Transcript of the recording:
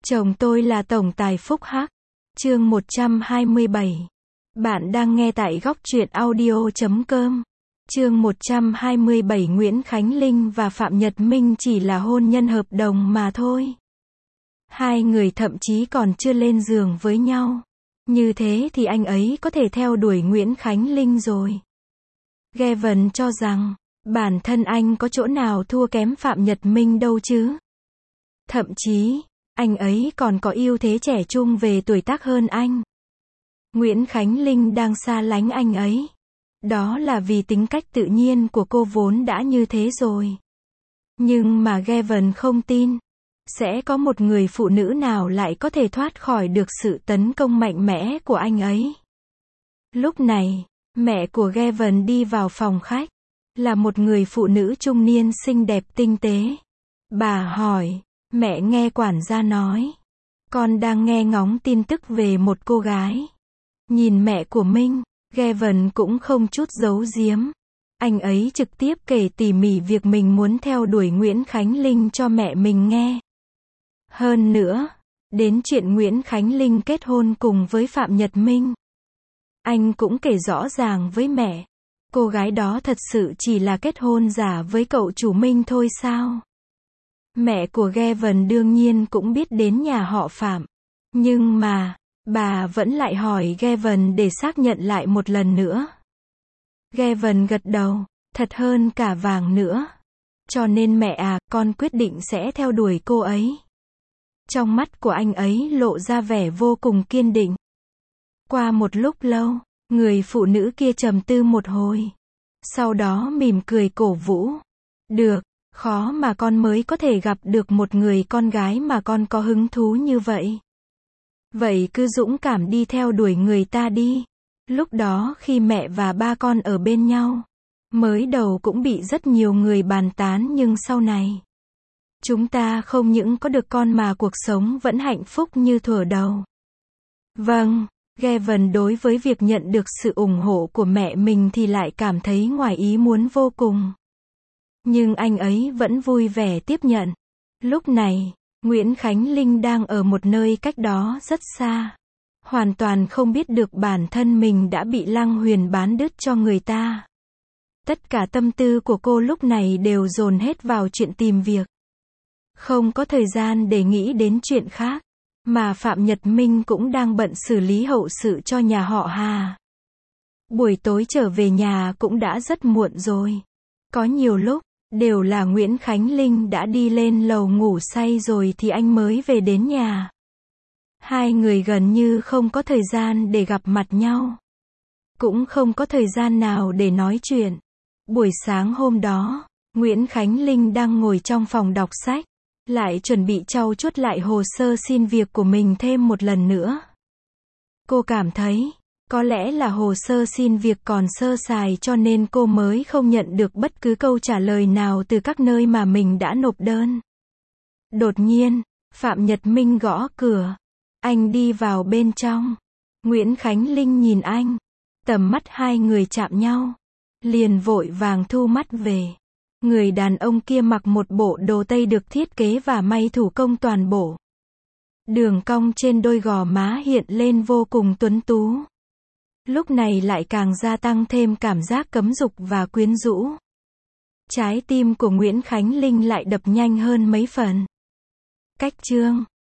Chồng tôi là tổng tài phúc hắc. Chương 127. Bạn đang nghe tại góc truyện audio.com. Chương 127. Nguyễn Khánh Linh và Phạm Nhật Minh chỉ là hôn nhân hợp đồng mà thôi. Hai người thậm chí còn chưa lên giường với nhau. Như thế thì anh ấy có thể theo đuổi Nguyễn Khánh Linh rồi. Gavin cho rằng, bản thân anh có chỗ nào thua kém Phạm Nhật Minh đâu chứ. Thậm chí, anh ấy còn có ưu thế trẻ trung về tuổi tác hơn anh. Nguyễn Khánh Linh đang xa lánh anh ấy. Đó là vì tính cách tự nhiên của cô vốn đã như thế rồi. Nhưng mà Gavin không tin. Sẽ có một người phụ nữ nào lại có thể thoát khỏi được sự tấn công mạnh mẽ của anh ấy. Lúc này, mẹ của Gavin đi vào phòng khách. Là một người phụ nữ trung niên xinh đẹp tinh tế. Bà hỏi, mẹ nghe quản gia nói. Con đang nghe ngóng tin tức về một cô gái. Nhìn mẹ của Minh, Gavin cũng không chút giấu giếm. Anh ấy trực tiếp kể tỉ mỉ việc mình muốn theo đuổi Nguyễn Khánh Linh cho mẹ mình nghe. Hơn nữa, đến chuyện Nguyễn Khánh Linh kết hôn cùng với Phạm Nhật Minh. Anh cũng kể rõ ràng với mẹ. Cô gái đó thật sự chỉ là kết hôn giả với cậu chủ Minh thôi sao? Mẹ của Gavin đương nhiên cũng biết đến nhà họ Phạm. Nhưng mà, bà vẫn lại hỏi Gavin để xác nhận lại một lần nữa. Gavin gật đầu, thật hơn cả vàng nữa. Cho nên mẹ à, con quyết định sẽ theo đuổi cô ấy. Trong mắt của anh ấy lộ ra vẻ vô cùng kiên định. Qua một lúc lâu, người phụ nữ kia trầm tư một hồi. Sau đó mỉm cười cổ vũ. Được, khó mà con mới có thể gặp được một người con gái mà con có hứng thú như vậy. Vậy cứ dũng cảm đi theo đuổi người ta đi. Lúc đó khi mẹ và ba con ở bên nhau, mới đầu cũng bị rất nhiều người bàn tán nhưng sau này, chúng ta không những có được con mà cuộc sống vẫn hạnh phúc như thuở đầu. Vâng, Gavin đối với việc nhận được sự ủng hộ của mẹ mình thì lại cảm thấy ngoài ý muốn vô cùng. Nhưng anh ấy vẫn vui vẻ tiếp nhận. Lúc này, Nguyễn Khánh Linh đang ở một nơi cách đó rất xa. Hoàn toàn không biết được bản thân mình đã bị Lăng Huyền bán đứt cho người ta. Tất cả tâm tư của cô lúc này đều dồn hết vào chuyện tìm việc. Không có thời gian để nghĩ đến chuyện khác. Mà Phạm Nhật Minh cũng đang bận xử lý hậu sự cho nhà họ Hà. Buổi tối trở về nhà cũng đã rất muộn rồi. Có nhiều lúc, đều là Nguyễn Khánh Linh đã đi lên lầu ngủ say rồi thì anh mới về đến nhà. Hai người gần như không có thời gian để gặp mặt nhau. Cũng không có thời gian nào để nói chuyện. Buổi sáng hôm đó, Nguyễn Khánh Linh đang ngồi trong phòng đọc sách. Lại chuẩn bị trau chuốt lại hồ sơ xin việc của mình thêm một lần nữa. Cô cảm thấy, có lẽ là hồ sơ xin việc còn sơ sài cho nên cô mới không nhận được bất cứ câu trả lời nào từ các nơi mà mình đã nộp đơn. Đột nhiên, Phạm Nhật Minh gõ cửa. Anh đi vào bên trong. Nguyễn Khánh Linh nhìn anh. Tầm mắt hai người chạm nhau. Liền vội vàng thu mắt về. Người đàn ông kia mặc một bộ đồ tây được thiết kế và may thủ công toàn bộ. Đường cong trên đôi gò má hiện lên vô cùng tuấn tú. Lúc này lại càng gia tăng thêm cảm giác cấm dục và quyến rũ. Trái tim của Nguyễn Khánh Linh lại đập nhanh hơn mấy phần. Cách chương